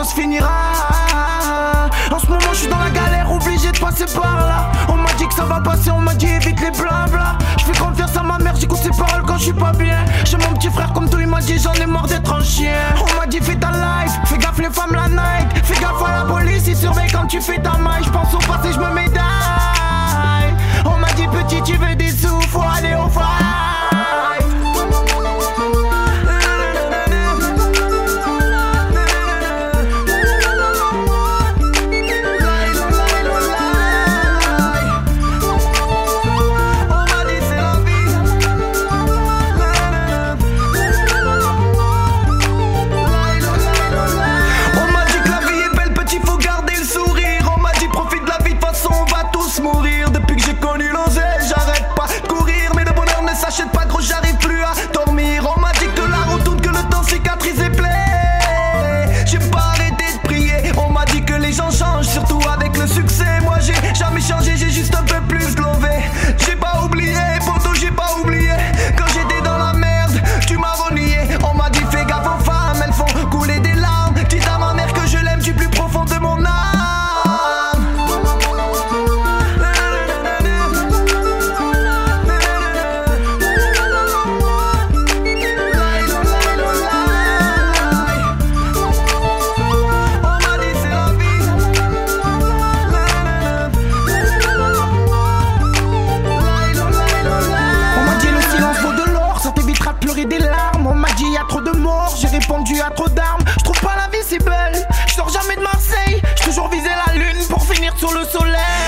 se finira. En ce moment je suis dans la galère, obligé de passer par là. On m'a dit que ça va passer, on m'a dit évite les blabla. Je fais confiance à ma mère, j'écoute ses paroles quand je suis pas bien. J'ai mon petit frère comme tout, il m'a dit j'en ai marre d'être un chien. On m'a dit fais ta life, fais gaffe les femmes la night. Fais gaffe à la police, ils surveillent quand tu fais ta maille. Je pense au passé, je me médaille. On m'a dit petit tu veux des sous, faut aller au fight. Des larmes, on m'a dit y'a trop de morts, j'ai répondu à trop d'armes. Je trouve pas la vie si belle, je sors jamais de Marseille, j'ai toujours visé la lune pour finir sur le soleil.